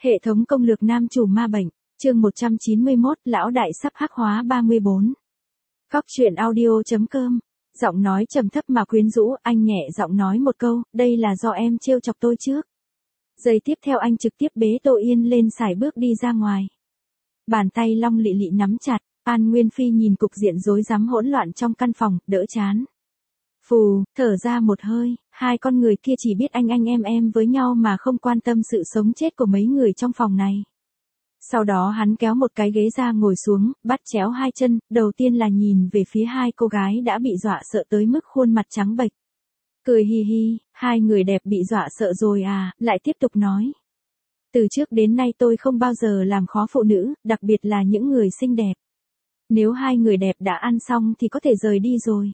Hệ thống công lược nam chủ ma bệnh, chương 191, lão đại sắp hắc hóa 34. Góc truyện audio.com, giọng nói trầm thấp mà quyến rũ, anh nhẹ giọng nói một câu, đây là do em trêu chọc tôi trước. Giây tiếp theo anh trực tiếp bế Tô Yên lên sải bước đi ra ngoài. Bàn tay Long Lị Lị nắm chặt, An Nguyên Phi nhìn cục diện rối rắm hỗn loạn trong căn phòng, đỡ chán. Phù, thở ra một hơi, hai con người kia chỉ biết anh em với nhau mà không quan tâm sự sống chết của mấy người trong phòng này. Sau đó hắn kéo một cái ghế ra ngồi xuống, bắt chéo hai chân, đầu tiên là nhìn về phía hai cô gái đã bị dọa sợ tới mức khuôn mặt trắng bệch. Cười hi hi, hai người đẹp bị dọa sợ rồi à, lại tiếp tục nói. Từ trước đến nay tôi không bao giờ làm khó phụ nữ, đặc biệt là những người xinh đẹp. Nếu hai người đẹp đã ăn xong thì có thể rời đi rồi.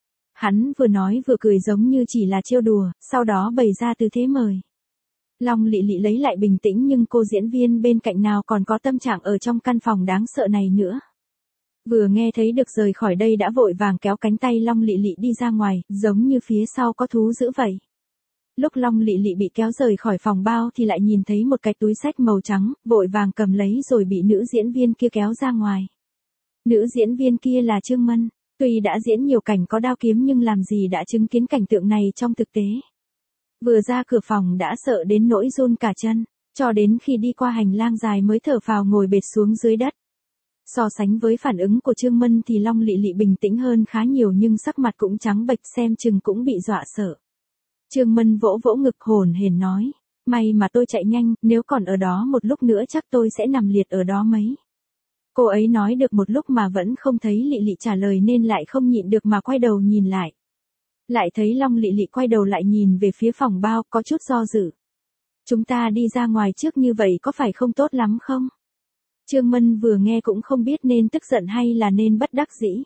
Hắn vừa nói vừa cười giống như chỉ là trêu đùa, sau đó bày ra tư thế mời. Long Lị Lị lấy lại bình tĩnh nhưng cô diễn viên bên cạnh nào còn có tâm trạng ở trong căn phòng đáng sợ này nữa. Vừa nghe thấy được rời khỏi đây đã vội vàng kéo cánh tay Long Lị Lị đi ra ngoài, giống như phía sau có thú dữ vậy. Lúc Long Lị Lị bị kéo rời khỏi phòng bao thì lại nhìn thấy một cái túi xách màu trắng, vội vàng cầm lấy rồi bị nữ diễn viên kia kéo ra ngoài. Nữ diễn viên kia là Trương Mân. Tuy đã diễn nhiều cảnh có đao kiếm nhưng làm gì đã chứng kiến cảnh tượng này trong thực tế. Vừa ra cửa phòng đã sợ đến nỗi run cả chân, cho đến khi đi qua hành lang dài mới thở phào ngồi bệt xuống dưới đất. So sánh với phản ứng của Trương Mân thì Long Lị Lị bình tĩnh hơn khá nhiều nhưng sắc mặt cũng trắng bệch xem chừng cũng bị dọa sợ. Trương Mân vỗ vỗ ngực hổn hển nói, may mà tôi chạy nhanh, nếu còn ở đó một lúc nữa chắc tôi sẽ nằm liệt ở đó mấy. Cô ấy nói được một lúc mà vẫn không thấy Lị Lị trả lời nên lại không nhịn được mà quay đầu nhìn lại. Lại thấy Long Lị Lị quay đầu lại nhìn về phía phòng bao có chút do dự. Chúng ta đi ra ngoài trước như vậy có phải không tốt lắm không? Trương Mân vừa nghe cũng không biết nên tức giận hay là nên bất đắc dĩ.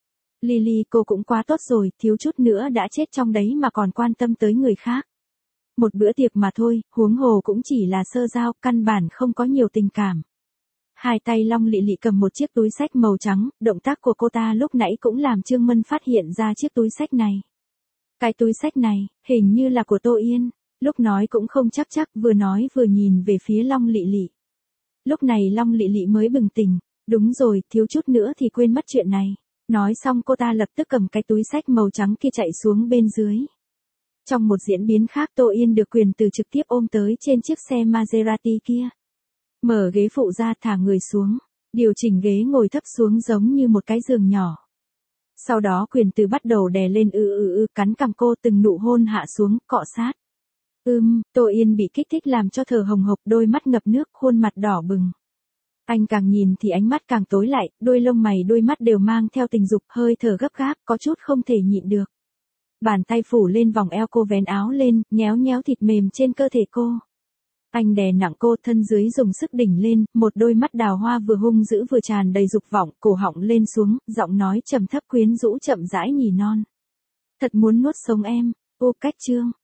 Lily cô cũng quá tốt rồi, thiếu chút nữa đã chết trong đấy mà còn quan tâm tới người khác. Một bữa tiệc mà thôi, huống hồ cũng chỉ là sơ giao, căn bản không có nhiều tình cảm. Hai tay Long Lị Lị cầm một chiếc túi xách màu trắng, động tác của cô ta lúc nãy cũng làm Trương Mân phát hiện ra chiếc túi xách này. Cái túi xách này, hình như là của Tô Yên, lúc nói cũng không chắc, vừa nói vừa nhìn về phía Long Lị Lị. Lúc này Long Lị Lị mới bừng tỉnh, đúng rồi, thiếu chút nữa thì quên mất chuyện này. Nói xong cô ta lập tức cầm cái túi xách màu trắng kia chạy xuống bên dưới. Trong một diễn biến khác Tô Yên được quyền từ trực tiếp ôm tới trên chiếc xe Maserati kia. Mở ghế phụ ra thả người xuống, điều chỉnh ghế ngồi thấp xuống giống như một cái giường nhỏ. Sau đó quyền từ bắt đầu đè lên cắn cằm cô từng nụ hôn hạ xuống, cọ sát. Tô Yên bị kích thích làm cho thở hồng hộc, đôi mắt ngập nước, khuôn mặt đỏ bừng. Anh càng nhìn thì ánh mắt càng tối lại, đôi lông mày đôi mắt đều mang theo tình dục, hơi thở gấp gáp, có chút không thể nhịn được. Bàn tay phủ lên vòng eo cô vén áo lên, nhéo nhéo thịt mềm trên cơ thể cô. Anh đè nặng cô, thân dưới dùng sức đỉnh lên, một đôi mắt đào hoa vừa hung dữ vừa tràn đầy dục vọng, cổ họng lên xuống, giọng nói trầm thấp quyến rũ chậm rãi nhỉ non. Thật muốn nuốt sống em, ô cách trương.